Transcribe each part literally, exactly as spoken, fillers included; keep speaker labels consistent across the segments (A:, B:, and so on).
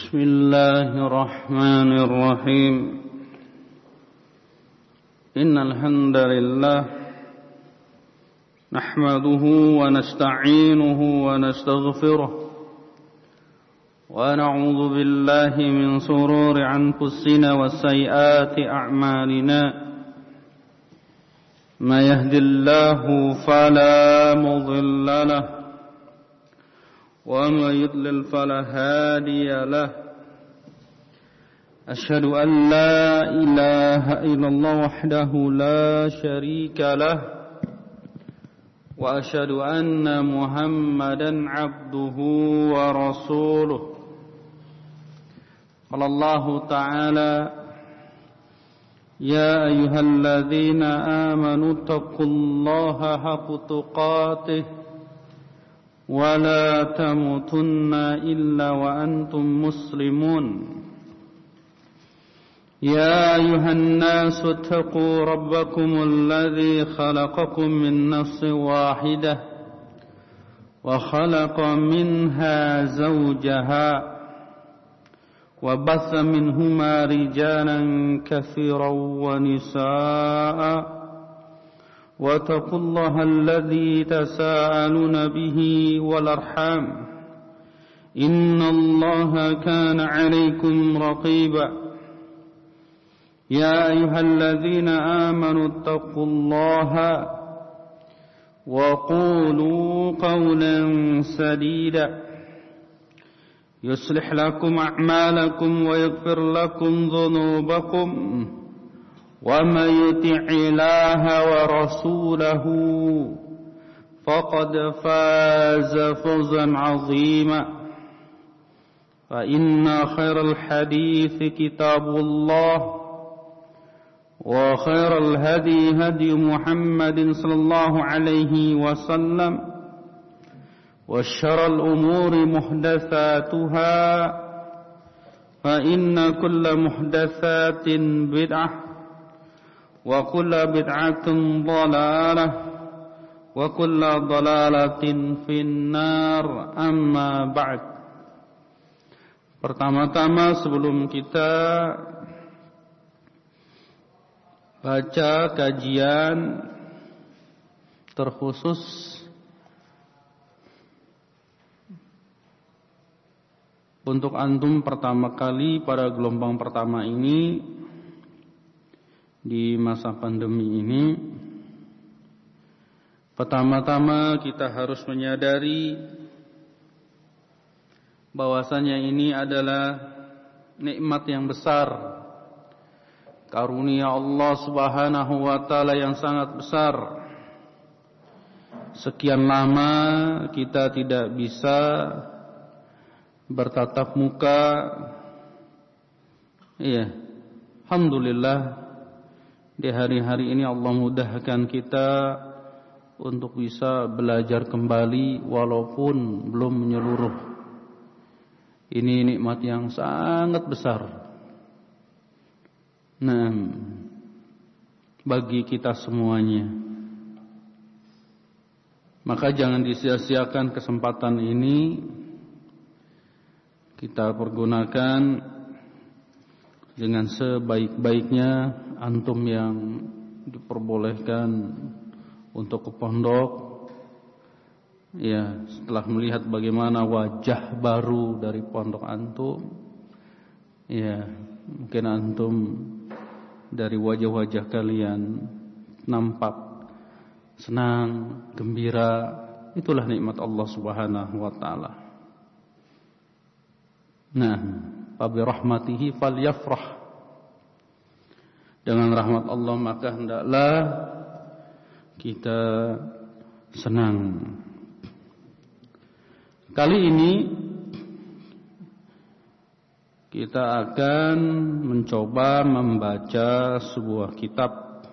A: بسم الله الرحمن الرحيم إن الحمد لله نحمده ونستعينه ونستغفره ونعوذ بالله من شرور أنفسنا وسيئات أعمالنا ما يهد الله فلا مضل له وما يضلل فلا هادي له أشهد أن لا إله إلا الله وحده لا شريك له وأشهد أن محمدا عبده ورسوله قال الله تعالى يا أيها الذين آمنوا اتقوا الله حق تقاته ولا تموتن إلا وأنتم مسلمون يا أيها الناس اتقوا ربكم الذي خلقكم من نفس واحدة وخلق منها زوجها وبث منهما رجالا كثيرا ونساء واتقوا الله الذي تساءلون به والأرحام إن الله كان عليكم رقيبا يا أيها الذين آمنوا اتقوا الله وقولوا قولا سديدا يصلح لكم أعمالكم ويغفر لكم ذنوبكم ومن يطع الله ورسوله فقد فاز فوزا عظيما فإن خير الحديث كتاب الله وخير الهدي هدي محمد صلى الله عليه وسلم وشر الأمور محدثاتها فإن كل محدثات بدعة وكل بدعة ضلالة وكل ضلالة في النار أما بعد. Pertama-tama sebelum kita baca kajian terkhusus untuk antum pertama kali pada gelombang pertama ini di masa pandemi ini, pertama-tama kita harus menyadari bahwasanya ini adalah nikmat yang besar, karunia Allah Subhanahu wa taala yang sangat besar. Sekian lama kita tidak bisa bertatap muka. Iya, alhamdulillah di hari-hari ini Allah mudahkan kita untuk bisa belajar kembali walaupun belum menyeluruh. Ini nikmat yang sangat besar. Nah, bagi kita semuanya. Maka jangan disia-siakan kesempatan ini. Kita pergunakan dengan sebaik-baiknya. Antum yang diperbolehkan untuk ke pondok, ya, setelah melihat bagaimana wajah baru dari pondok antum, ya, mungkin antum dari wajah-wajah kalian nampak senang, gembira. Itulah nikmat Allah Subhanahu wa taala. Nah, fa bi rahmatihi falyafrah. Dengan rahmat Allah maka hendaklah kita senang. Kali ini kita akan mencoba membaca sebuah kitab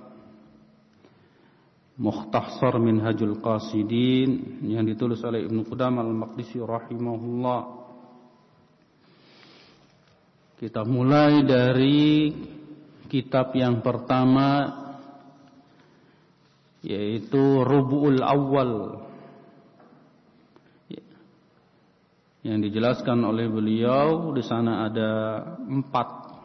A: Mukhtasar Minhajul Qasidin yang ditulis oleh Ibnu Qudamah Al-Maqdisi rahimahullah. Kita mulai dari kitab yang pertama, yaitu Rubu'ul Awal. yang dijelaskan oleh beliau. Di sana ada empat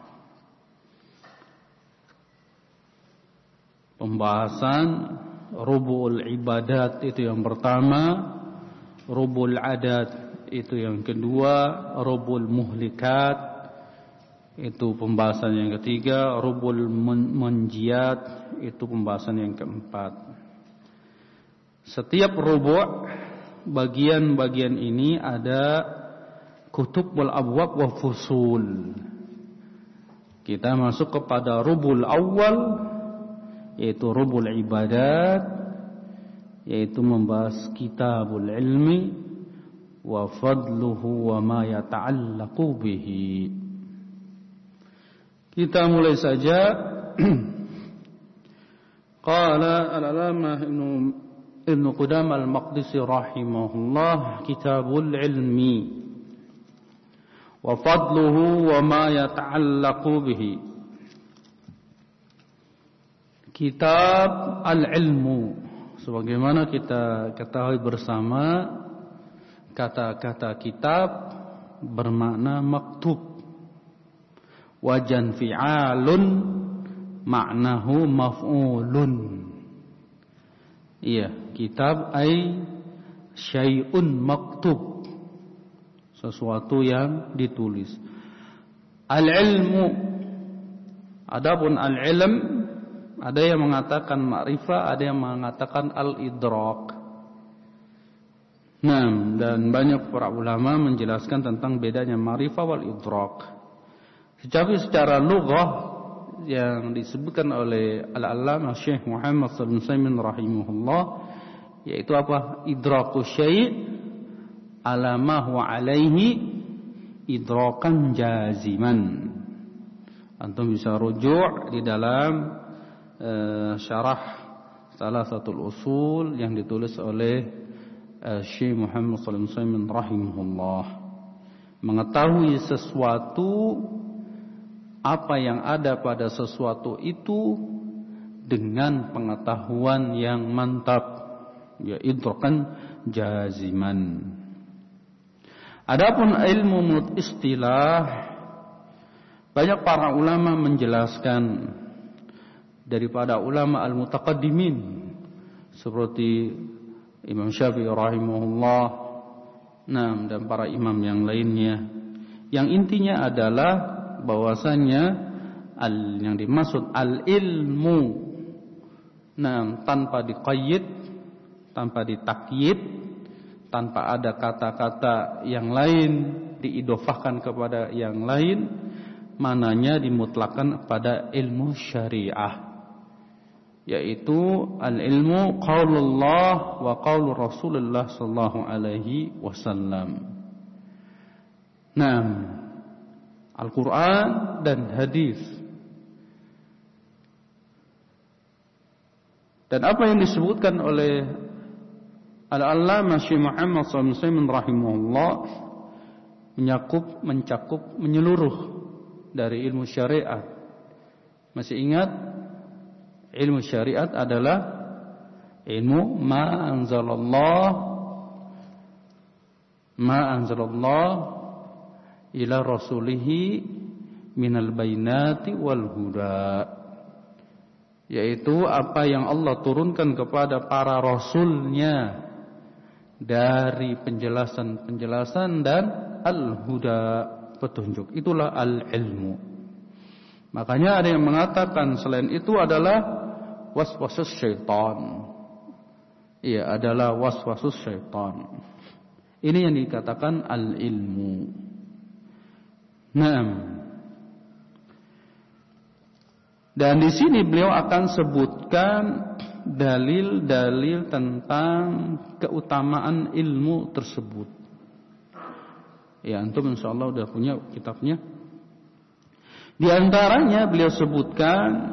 A: pembahasan. Rubul ibadat itu yang pertama, rubul adat itu yang kedua, rubul muhlikat itu pembahasan yang ketiga, rubul munjiat itu pembahasan yang keempat. Setiap rubu' bagian-bagian ini ada kutub wal abwab wa fusul. Kita masuk kepada rubul awal, yaitu rubul ibadat, yaitu membahas kitabul ilmi wa fadluhu wa ma yata'allaqu bihi. Kita mulai saja. Qala al-alamah Ibnu Ibnu Qudamah al-Maqdisi rahimahullah, kitabul ilmi wa fadluhu wa ma yata'allaqu bihi. Kitab al-ilmu, sebagaimana kita ketahui bersama, kata-kata kitab bermakna maktub. Wajan fi'alun maknahu maf'ulun. Iya, kitab ay syai'un maktub, sesuatu yang ditulis. Al-ilmu, adapun al-ilm, ada yang mengatakan ma'rifah, ada yang mengatakan al-idrak. Nah, dan banyak para ulama menjelaskan tentang bedanya ma'rifah wal idrak. Tetapi secara lughah yang disebutkan oleh al-allamah Syekh Muhammad bin Saimin rahimahullah, yaitu apa? Idraku syai' ala ma huwa alaihi idrakan jaziman. Antum bisa rujuk di dalam Uh, syarah salah satu usul yang ditulis oleh uh, Syekh Muhammad sallallahu alaihi wasallam rahimahullah. Mengetahui sesuatu, apa yang ada pada sesuatu itu dengan pengetahuan yang mantap, ya idrakan jaziman. Adapun ilmu menurut istilah, banyak para ulama menjelaskan daripada ulama al-mutaqaddimin seperti Imam Syafi'i rahimahullah, nah, dan para imam yang lainnya, yang intinya adalah bahwasannya al yang dimaksud al-ilmu, nah, tanpa diqayyid, tanpa ditakyid, tanpa ada kata-kata yang lain diidofahkan kepada yang lain, mananya dimutlakan pada ilmu syariah, yaitu al-ilmu qaulullah wa qaulur Rasulullah sallallahu alaihi wasallam. Nah, Al-Quran dan hadis. Dan apa yang disebutkan oleh Al-Allamah Syekh Muhammad sallallahu alaihi wasallam rahimahullah menyakup, mencakup, menyeluruh dari ilmu syariat. Masih ingat? Ilmu syariat adalah ilmu ma anzalallah ma anzalallah ila rasulihi minal bainati wal huda, yaitu apa yang Allah turunkan kepada para rasulnya dari penjelasan-penjelasan dan al-huda, petunjuk. Itulah al-ilmu. Makanya ada yang mengatakan selain itu adalah waswasus syaitan. Iya, adalah waswasus syaitan. Ini yang dikatakan al-ilmu. Naam. Dan di sini beliau akan sebutkan dalil-dalil tentang keutamaan ilmu tersebut. Ya, antum insyaallah udah punya kitabnya. Di antaranya beliau sebutkan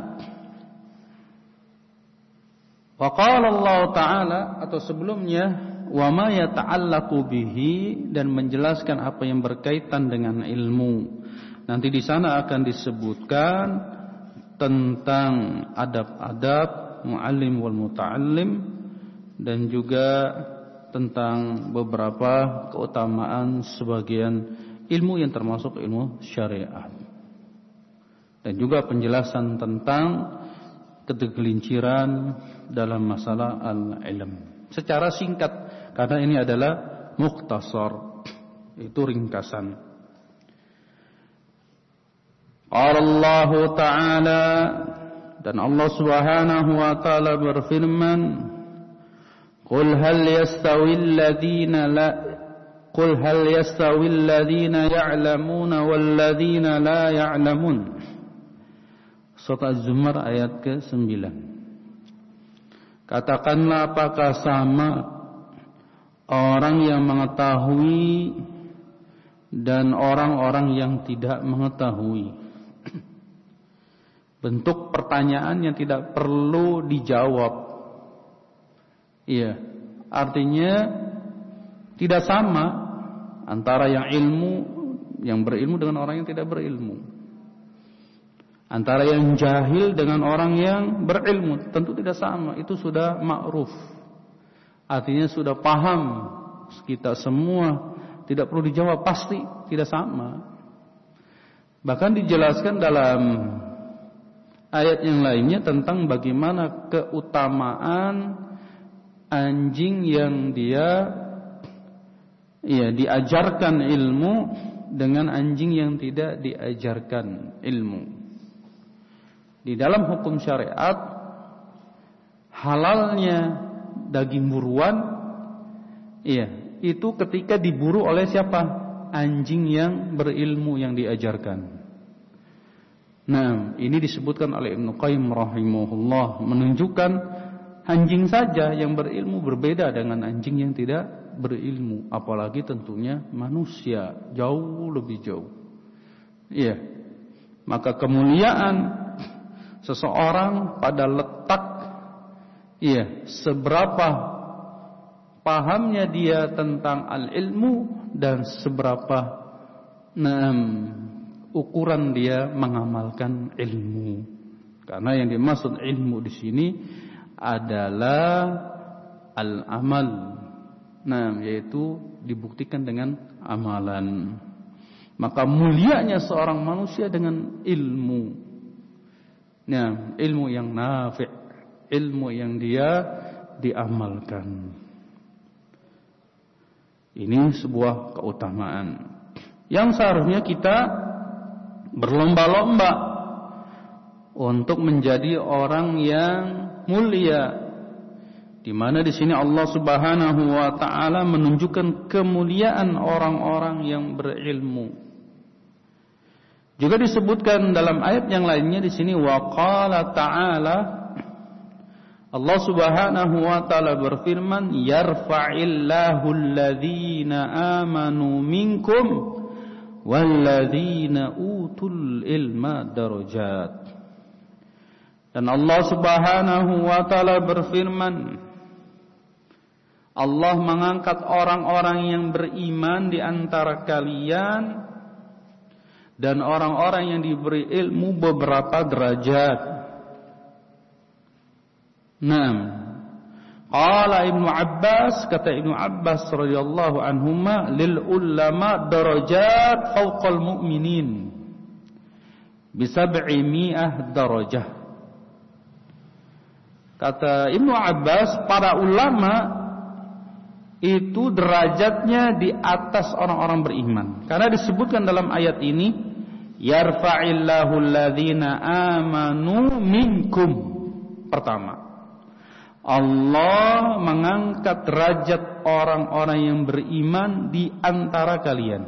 A: wa qala Allah Ta'ala, atau sebelumnya wa ma yata'allaqu bihi, dan menjelaskan apa yang berkaitan dengan ilmu. Nanti di sana akan disebutkan tentang adab-adab muallim wal muta'allim, dan juga tentang beberapa keutamaan sebagian ilmu yang termasuk ilmu syariat. Dan juga penjelasan tentang ketergelinciran dalam masalah al-ilm. Secara singkat, karena ini adalah mukhtasar, itu ringkasan. Allah Ta'ala, dan Allah Subhanahu wa Ta'ala berfirman, Qul hal yastawil ladina la Qul hal yastawil ladina ya'lamuna wal ladina la ya'lamun. Surat Az-Zumar ayat ke sembilan. Katakanlah, apakah sama orang yang mengetahui dan orang-orang yang tidak mengetahui? Bentuk pertanyaan yang tidak perlu dijawab. Iya, artinya tidak sama antara yang ilmu, yang berilmu dengan orang yang tidak berilmu. Antara yang jahil dengan orang yang berilmu tentu tidak sama. Itu sudah ma'ruf. Artinya sudah paham kita semua, tidak perlu dijawab, pasti tidak sama. Bahkan dijelaskan dalam ayat yang lainnya tentang bagaimana keutamaan anjing yang dia ya diajarkan ilmu dengan anjing yang tidak diajarkan ilmu. Di dalam hukum syariat, halalnya daging buruan, iya, itu ketika diburu oleh siapa? Anjing yang berilmu yang diajarkan. Nah, ini disebutkan oleh Ibnu Qayyim rahimahullah, menunjukkan anjing saja yang berilmu berbeda dengan anjing yang tidak berilmu, apalagi tentunya manusia, jauh lebih jauh. Iya. Maka kemuliaan seseorang pada letak, iya, seberapa pahamnya dia tentang al-ilmu dan seberapa nah, ukuran dia mengamalkan ilmu. Karena yang dimaksud ilmu di sini adalah al-amal. Nah, yaitu dibuktikan dengan amalan. Maka mulianya seorang manusia dengan ilmu. Nah, ilmu yang nafi', ilmu yang dia diamalkan. Ini sebuah keutamaan yang seharusnya kita berlomba-lomba untuk menjadi orang yang mulia. Di mana di sini Allah Subhanahu wa Ta'ala menunjukkan kemuliaan orang-orang yang berilmu. Juga disebutkan dalam ayat yang lainnya di sini, wa qala ta'ala, Allah Subhanahu wa Ta'ala berfirman, yarfa'illahu alladhina amanu minkum walladzina utul ilma darajat. Dan Allah Subhanahu wa Ta'ala berfirman, Allah mengangkat orang-orang yang beriman di antara kalian dan orang-orang yang diberi ilmu beberapa derajat. Naam. Qala Ibnu Abbas, kata Ibnu Abbas radhiyallahu anhuma, lil ulama darajat fawqal mu'minin bi sab'i mi'ah darajah. Kata Ibnu Abbas, para ulama itu derajatnya di atas orang-orang beriman. Karena disebutkan dalam ayat ini, yarfa'illahu alladhina amanu minkum. Pertama, Allah mengangkat derajat orang-orang yang beriman di antara kalian.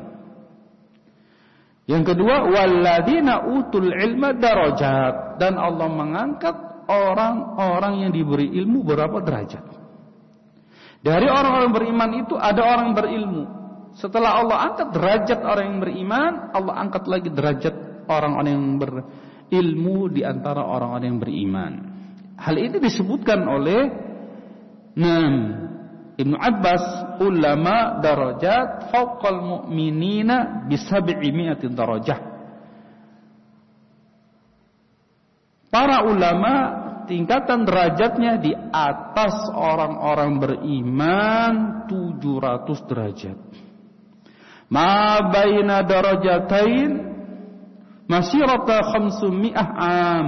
A: Yang kedua, walladzina utul ilma darajat, dan Allah mengangkat orang-orang yang diberi ilmu berapa derajat. Dari orang-orang beriman itu ada orang berilmu. Setelah Allah angkat derajat orang yang beriman, Allah angkat lagi derajat orang-orang yang berilmu di antara orang-orang yang beriman. Hal ini disebutkan oleh Nam Ibnu Abbas, ulama darajat fawqal mu'minina bi sab'i mi'ati darajah. Para ulama tingkatan derajatnya di atas orang-orang beriman tujuh ratus derajat. Ma baina darajatain masirata khamsumi'ah am.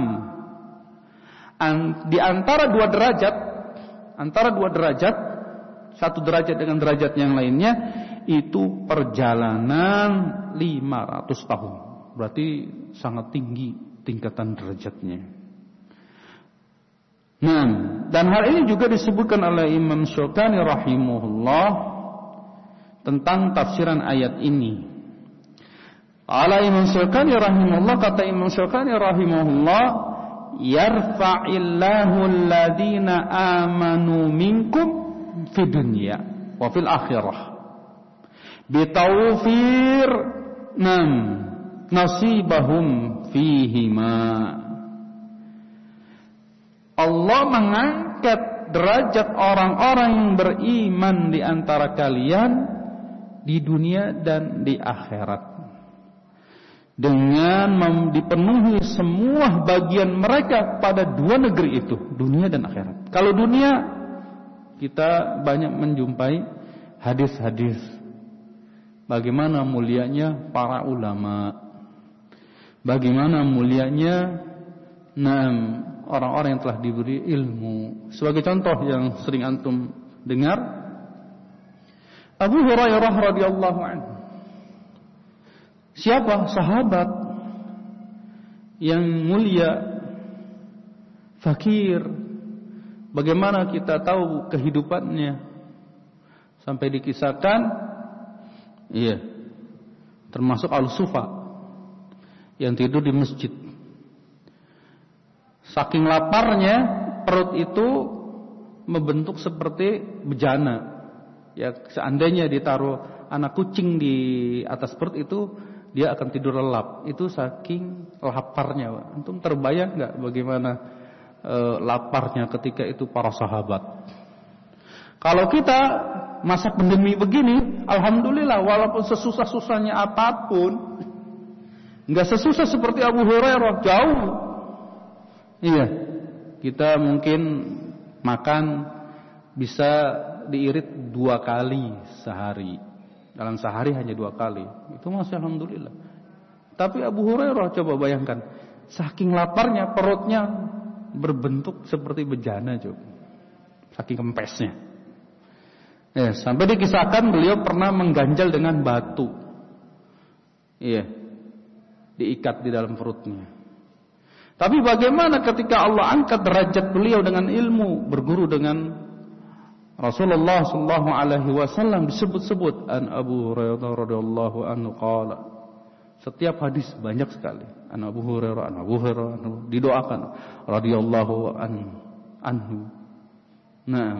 A: Di antara dua derajat, antara dua derajat, satu derajat dengan derajat yang lainnya, itu perjalanan lima ratus tahun. Berarti sangat tinggi tingkatan derajatnya. Nah, dan hal ini juga disebutkan oleh Imam Syaukani rahimahullah tentang tafsiran ayat ini. Ala Imam Syaukani rahimahullah, kata Imam Syaukani rahimahullah, yarfa'illahu alladhina amanu minkum fid dunya wa fil akhirah bitawfir nam nasibahum fihima. Allah mengangkat derajat orang-orang yang beriman di antara kalian di dunia dan di akhirat dengan dipenuhi semua bagian mereka pada dua negeri itu, dunia dan akhirat. Kalau dunia, kita banyak menjumpai hadis-hadis bagaimana mulianya para ulama, bagaimana mulianya nah, orang-orang yang telah diberi ilmu. Sebagai contoh yang sering antum dengar, Abu Hurairah radhiyallahu anhu. Siapa sahabat yang mulia, fakir, bagaimana kita tahu kehidupannya sampai dikisahkan, iya, termasuk al-sufa yang tidur di masjid. Saking laparnya perut itu membentuk seperti bejana. Ya, seandainya ditaruh anak kucing di atas perut itu, dia akan tidur lelap. Itu saking laparnya. Antum terbayang nggak bagaimana e, laparnya ketika itu para sahabat? Kalau kita masa pandemi begini, alhamdulillah, walaupun sesusah-susahnya apapun, nggak sesusah seperti Abu Hurairah, jauh. Iya, kita mungkin makan bisa diirit dua kali sehari. Dalam sehari hanya dua kali. Itu masih alhamdulillah. Tapi Abu Hurairah coba bayangkan, saking laparnya perutnya berbentuk seperti bejana coba. Saking kempesnya. Ya, sampai dikisahkan beliau pernah mengganjal dengan batu. Iya. Diikat di dalam perutnya. Tapi bagaimana ketika Allah angkat derajat beliau dengan ilmu, berguru dengan Rasulullah sallallahu alaihi wasallam, disebut-sebut an Abu Hurairah radhiyallahu anhu qala. Setiap hadis banyak sekali. An Abu Hurairah, an Abu Hurairah didoakan radhiyallahu anhu. Nah,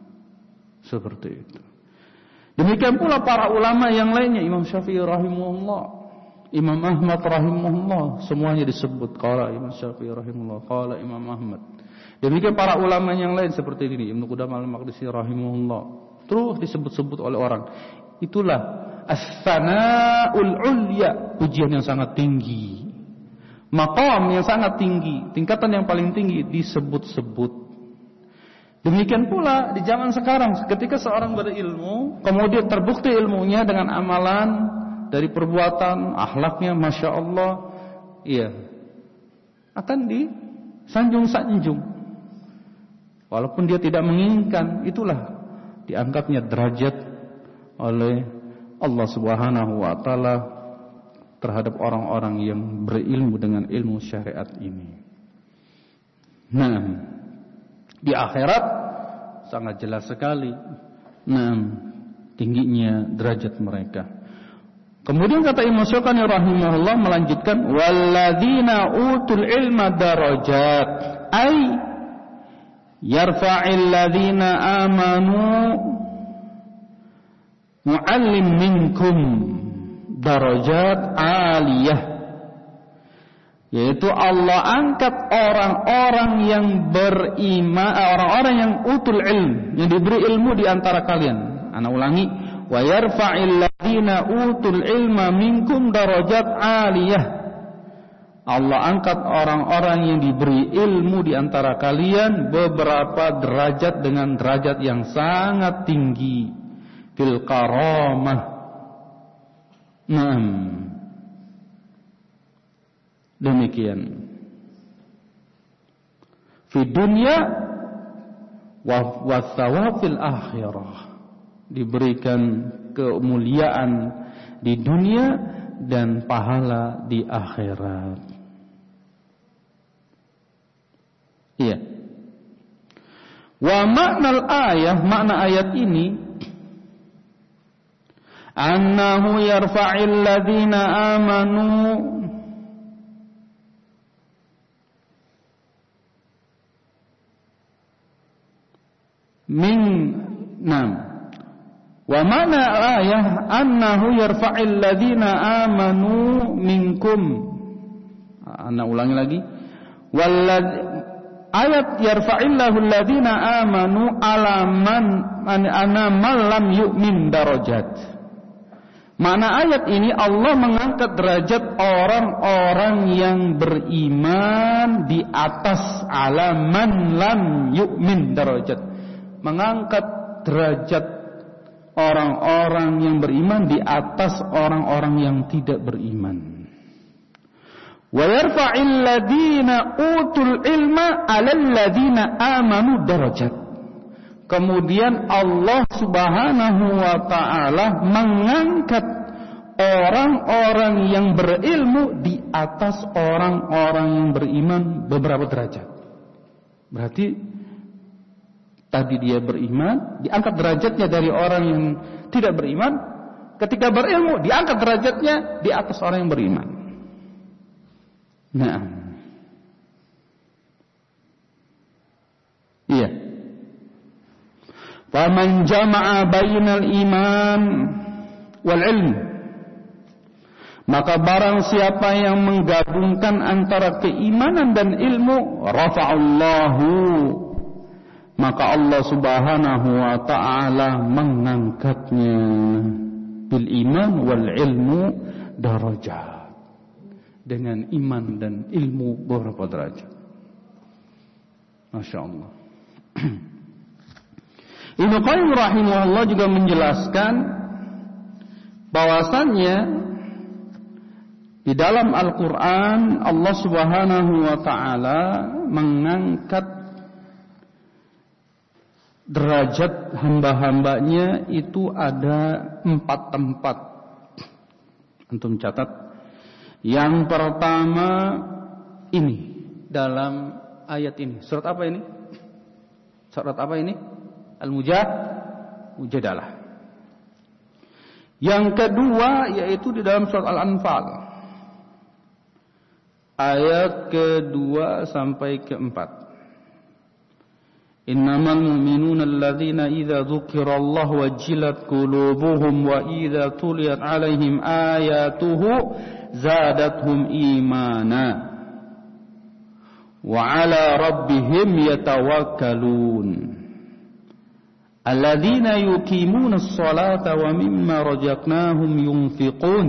A: seperti itu. Demikian pula para ulama yang lainnya, Imam Syafi'i rahimahullah, Imam Ahmad rahimahullah, semuanya disebut qala Imam Syafi'i rahimahullah, qala Imam Ahmad. Demikian para ulama yang lain seperti ini, Ibnu Qudamah al-Maqdisi rahimahullah, terus disebut-sebut oleh orang. Itulah as-sana'ul ulya, pujian yang sangat tinggi, maqam yang sangat tinggi, tingkatan yang paling tinggi disebut-sebut. Demikian pula di zaman sekarang, ketika seorang berilmu, kemudian terbukti ilmunya dengan amalan dari perbuatan, akhlaknya, masya Allah, iya, akan disanjung-sanjung. Walaupun dia tidak menginginkan, itulah diangkatnya derajat oleh Allah Subhanahu wa taala terhadap orang-orang yang berilmu dengan ilmu syariat ini. Nah, di akhirat sangat jelas sekali nah, tingginya derajat mereka. Kemudian kata Imam Syaukani rahimahullah melanjutkan, walladzina utul ilma darajat, ay yarfa'il ladzina amanu mu'allim minkum darajat aliyah, yaitu Allah angkat orang-orang yang beriman, orang-orang yang utul ilm, yang diberi ilmu di antara kalian. Ana ulangi, wa yarfa'il ladzina utul ilma minkum darajat aliyah. Allah angkat orang-orang yang diberi ilmu di antara kalian beberapa derajat dengan derajat yang sangat tinggi fil karamah. Naam. Demikian. Fi dunya wa wasawafil akhirah. Diberikan kemuliaan di dunia dan pahala di akhirat. Iya. Wa makna ayat, makna ayat ini annahu yarfa'il ladzina amanu min nam. Wa makna ayat annahu yarfa'il ladzina amanu minkum. Ana ulangi lagi. Walladz ayat yarfa'illahu alladhina amanu alaman anamal lam yu'min darajat. Makna ayat ini Allah mengangkat derajat orang-orang yang beriman di atas alaman lam yu'min darajat. Mengangkat derajat orang-orang yang beriman di atas orang-orang yang tidak beriman. Wa yarfa'il ladzina utul ilma 'alal ladzina amanu darajat. Kemudian Allah Subhanahu wa taala mengangkat orang-orang yang berilmu di atas orang-orang yang beriman beberapa derajat. Berarti tadi dia beriman, diangkat derajatnya dari orang yang tidak beriman. Ketika berilmu, diangkat derajatnya di atas orang yang beriman. Nah, iya. Faman jama'a bainal iman wal ilm, maka barang siapa yang menggabungkan antara keimanan dan ilmu, rafa'allahu, maka Allah Subhanahu wa ta'ala mengangkatnya bil iman wal ilmu darajat. Dengan iman dan ilmu beberapa derajat. Masya Allah. Ibnu Qayyim rahimahullah juga menjelaskan bahwasannya di dalam Al-Quran Allah Subhanahu wa ta'ala mengangkat derajat hamba-hambanya itu ada empat tempat. Antum catat. Yang pertama ini dalam ayat ini. Surat apa ini? Surat apa ini? Al-Mujadalah. Yang kedua yaitu di dalam surat Al-Anfal. Ayat kedua sampai keempat. Innamal mu'minuna alladzina idza dzukirallahu wajilat qulubuhum wa idza tuliyat 'alaihim ayatuhu zadathum imana wa 'ala rabbihim yatawakkalun alladzina yuqimunas salata wa mimma razaqnahum yunfiqun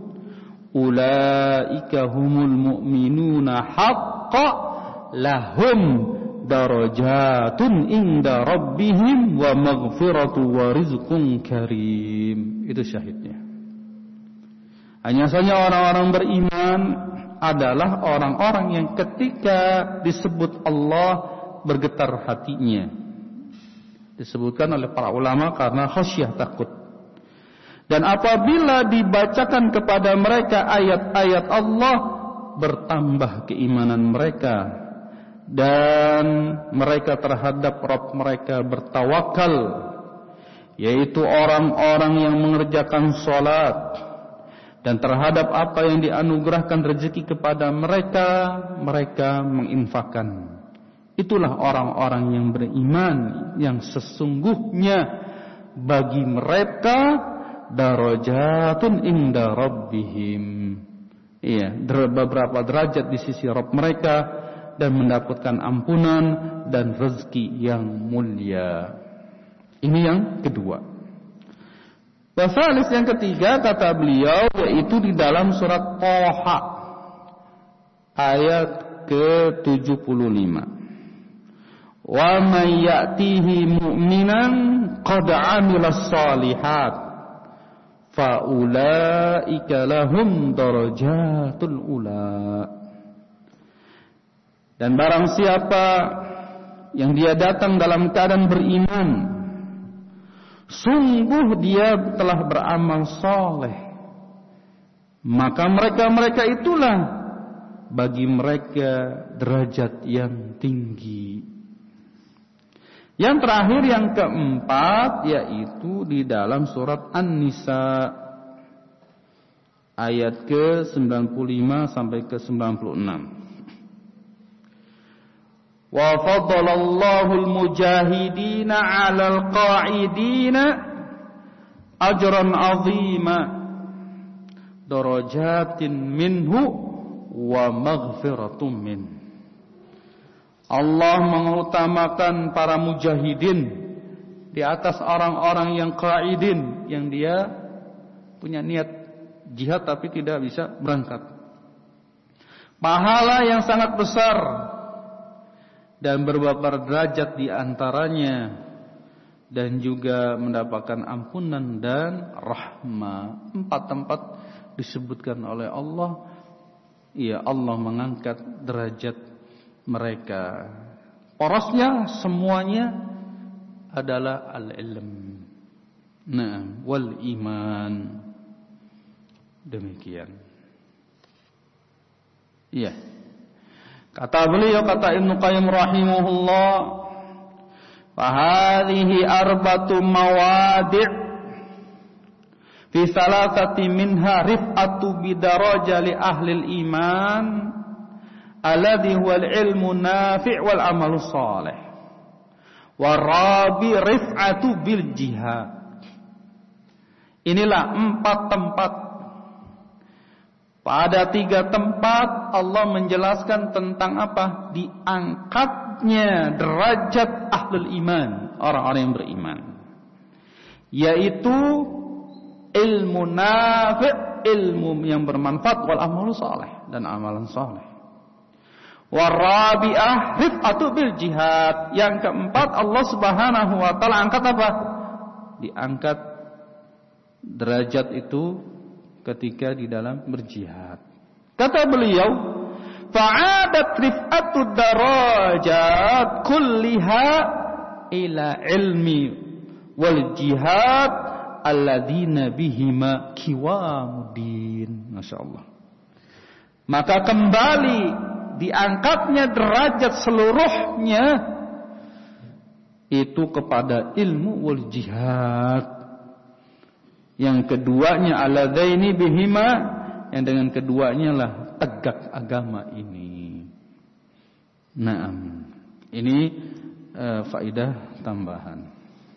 A: ulaika humul mu'minuna haqqan lahum darajatun inda rabbihim wa maghfiratu wa rizqun karim. Itu syahidnya. Hanya saja orang-orang beriman adalah orang-orang yang ketika disebut Allah bergetar hatinya. Disebutkan oleh para ulama karena khasyah, takut. Dan apabila dibacakan kepada mereka ayat-ayat Allah, bertambah keimanan mereka. Dan mereka terhadap Rabb mereka bertawakal, yaitu orang-orang yang mengerjakan salat, dan terhadap apa yang dianugerahkan rezeki kepada mereka, mereka menginfakkan. Itulah orang-orang yang beriman, yang sesungguhnya bagi mereka darajatun inda rabbihim. Iya, beberapa derajat di sisi Rabb mereka, dan mendapatkan ampunan dan rezeki yang mulia. Ini yang kedua. Wasalis yang ketiga kata beliau yaitu di dalam surat Thaha ayat ke tujuh puluh lima. Wa may ya'tihi mu'minan qad 'amilas shalihat fa ulaika lahum darajatul ula. Dan barang siapa yang dia datang dalam keadaan beriman, sungguh dia telah beramal soleh, maka mereka-mereka itulah bagi mereka derajat yang tinggi. Yang terakhir, yang keempat, yaitu di dalam surat An-Nisa ayat ke sembilan puluh lima sampai ke sembilan puluh enam. Wa faddalallahu al-mujahidina 'alal qa'idina ajran 'azima darajatin minhu wa maghfiratum min. Allah mengutamakan para mujahidin di atas orang-orang yang qa'idin, yang dia punya niat jihad tapi tidak bisa berangkat. Pahala yang sangat besar dan beberapa derajat di antaranya, dan juga mendapatkan ampunan dan rahmah. Empat tempat disebutkan oleh Allah, ya Allah mengangkat derajat mereka. Porosnya semuanya adalah al-ilm, nah, wal iman. Demikian. Iya. Kata beliau, kata Ibnu Qayyim rahimahullah, fahadhihi arbatu mawadi' fi salasati minha rif'atu bidaraja li ahli al-iman alladhi huwa al-ilmu nafi' wal amalu salih, warabi rif'atu bil jihad. Inilah empat tempat. Pada tiga tempat Allah menjelaskan tentang apa? Diangkatnya derajat ahlul iman, orang-orang yang beriman, yaitu ilmu nafi', ilmu yang bermanfaat, wal amalu saleh, dan amalan saleh. Warabi'ah rif'atu bil jihad. Yang keempat, Allah Subhanahu wa taala angkat apa? Diangkat derajat itu ketika di dalam berjihad. Kata beliau, fa'adat rif'atu darajat kulliha ila ilmi wal jihad alladzina bihima qiwamuddin. Masyaallah. Maka kembali diangkatnya derajat seluruhnya itu kepada ilmu wal jihad. Yang keduanya aladaini bihima, yang dengan keduanya lah tegak agama ini. Naam. Ini uh, faedah tambahan.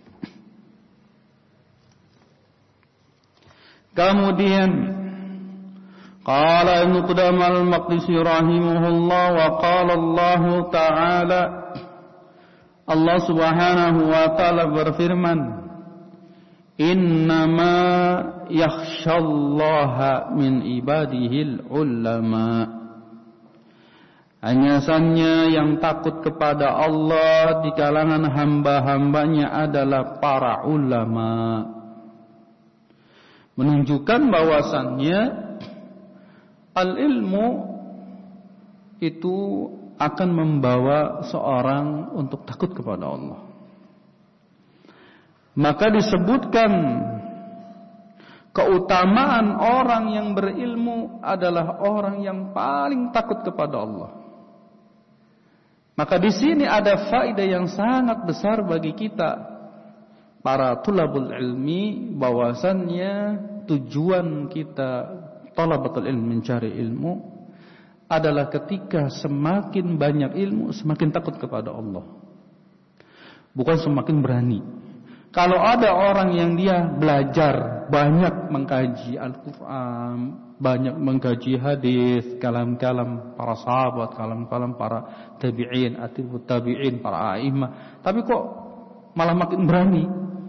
A: Kemudian qala Ibnu Qudamah al-Maqdisi rahimahullah, wa qala Allah Ta'ala, Allah Subhanahu wa taala berfirman, innama yakhshallaha min ibadihil ulama. Hanya saja yang takut kepada Allah di kalangan hamba-hambanya adalah para ulama. Menunjukkan bahwasannya al-ilmu itu akan membawa seorang untuk takut kepada Allah. Maka disebutkan keutamaan orang yang berilmu adalah orang yang paling takut kepada Allah. Maka di sini ada faedah yang sangat besar bagi kita para tulabul ilmi, bahwasannya tujuan kita talabatul ilmi, mencari ilmu, adalah ketika semakin banyak ilmu semakin takut kepada Allah, bukan semakin berani. Kalau ada orang yang dia belajar banyak mengkaji Al-Quran, banyak mengkaji hadis, kalam-kalam para sahabat, kalam-kalam para tabi'in, atibut tabi'in, para a'imah, tapi kok malah makin berani,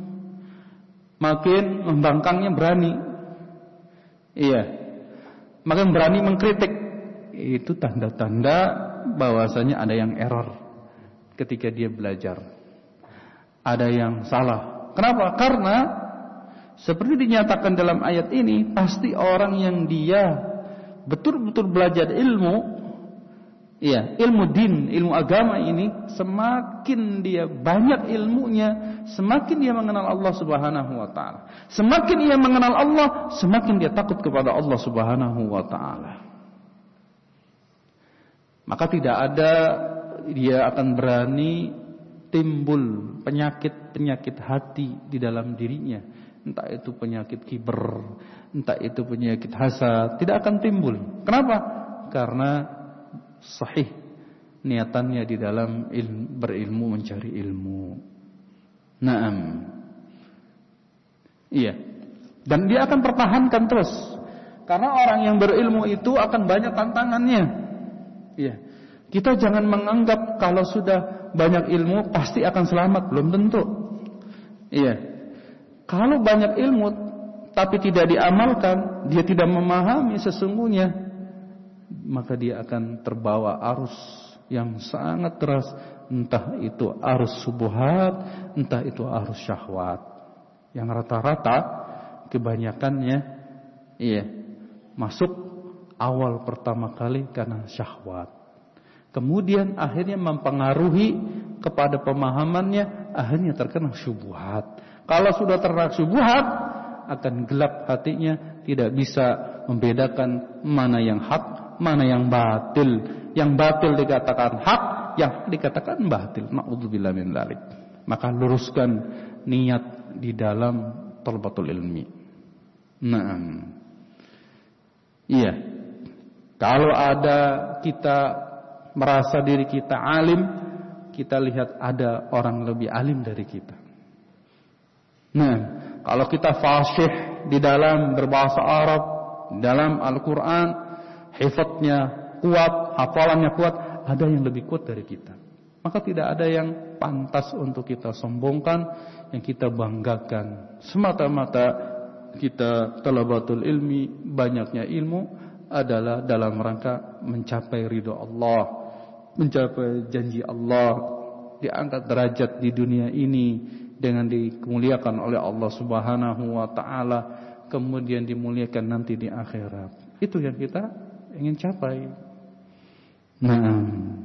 A: makin membangkangnya berani, iya, makin berani mengkritik itu tanda-tanda bahwasanya ada yang error ketika dia belajar. Ada yang salah. Kenapa? Karena seperti dinyatakan dalam ayat ini, pasti orang yang dia betul-betul belajar ilmu, ya, ilmu din, ilmu agama ini, semakin dia banyak ilmunya, semakin dia mengenal Allah Subhanahu wa taala. Semakin dia mengenal Allah, semakin dia takut kepada Allah Subhanahu wa taala. Maka tidak ada dia akan berani timbul penyakit-penyakit hati di dalam dirinya. Entah itu penyakit kiber, entah itu penyakit hasad, tidak akan timbul. Kenapa? Karena sahih niatannya di dalam ilmu, berilmu, mencari ilmu. Naam. Iya. Dan dia akan pertahankan terus. Karena orang yang berilmu itu akan banyak tantangannya. Iya. Kita jangan menganggap kalau sudah banyak ilmu pasti akan selamat, belum tentu. Iya. Kalau banyak ilmu tapi tidak diamalkan, dia tidak memahami sesungguhnya, maka dia akan terbawa arus yang sangat deras, entah itu arus subuhat, entah itu arus syahwat. Yang rata-rata kebanyakannya iya, masuk awal pertama kali karena syahwat. Kemudian akhirnya mempengaruhi kepada pemahamannya, akhirnya terkena syubhat. Kalau sudah terkena syubhat, akan gelap hatinya, tidak bisa membedakan mana yang hak, mana yang batil. Yang batil dikatakan hak, yang dikatakan batil. Na'udzubillah min dzalik. Maka luruskan niat di dalam talabatul ilmi. Naam. Iya. Kalau ada kita merasa diri kita alim, kita lihat ada orang lebih alim dari kita. Nah, kalau kita fasih di dalam berbahasa Arab, dalam Al-Quran, hifadznya kuat, hafalannya kuat, ada yang lebih kuat dari kita. Maka tidak ada yang pantas untuk kita sombongkan, yang kita banggakan. Semata-mata kita talabatul ilmi, banyaknya ilmu adalah dalam rangka mencapai ridho Allah, mencapai janji Allah, diangkat derajat di dunia ini dengan dikemuliakan oleh Allah Subhanahu wa taala, kemudian dimuliakan nanti di akhirat. Itu yang kita ingin capai. Nah,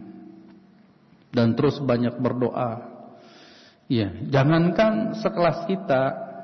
A: dan terus banyak berdoa. Ya, jangankan sekelas kita,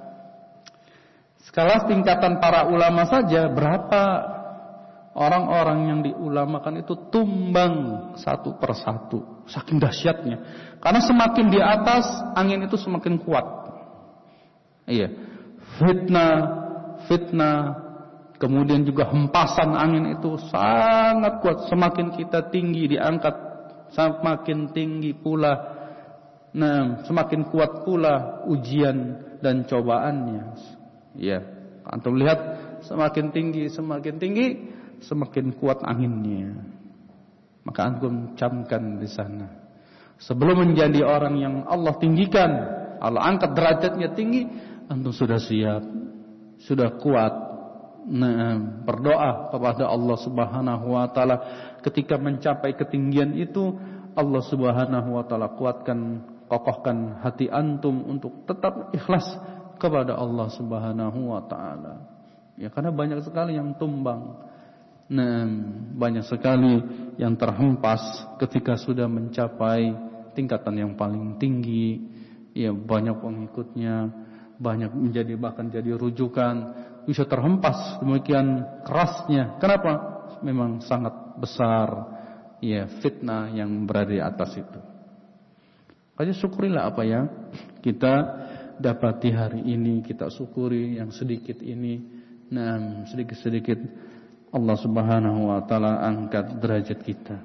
A: sekelas tingkatan para ulama saja, berapa orang-orang yang diulamakan itu tumbang satu persatu, saking dahsyatnya. Karena semakin di atas, angin itu semakin kuat. Iya, fitnah, fitnah, kemudian juga hempasan angin itu sangat kuat. Semakin kita tinggi diangkat, semakin tinggi pula, nah, semakin kuat pula ujian dan cobaannya. Iya, antum lihat, semakin tinggi, semakin tinggi, semakin kuat anginnya. Maka antum camkan di sana. Sebelum menjadi orang yang Allah tinggikan, Allah angkat derajatnya tinggi, antum sudah siap, sudah kuat. Nah, berdoa kepada Allah Subhanahu wa taala. Ketika mencapai ketinggian itu, Allah Subhanahu wa taala kuatkan, kokohkan hati antum untuk tetap ikhlas kepada Allah Subhanahu wa taala. Ya, karena banyak sekali yang tumbang. Nah, banyak sekali yang terhempas ketika sudah mencapai tingkatan yang paling tinggi. Ya, banyak pengikutnya, banyak menjadi bahkan jadi rujukan, bisa terhempas demikian kerasnya. Kenapa? Memang sangat besar ya fitnah yang berada di atas itu. Jadi syukurilah apa yang kita dapati hari ini, kita syukuri yang sedikit ini. Nah, sedikit-sedikit Allah Subhanahu wa taala angkat derajat kita.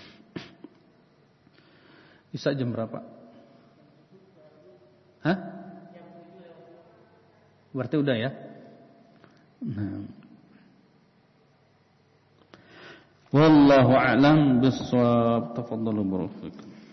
A: Bisa jam berapa? Hah? Berarti udah ya? Nah. Wallahu a'lam bis-shawab. Tafadhalu barakallahu.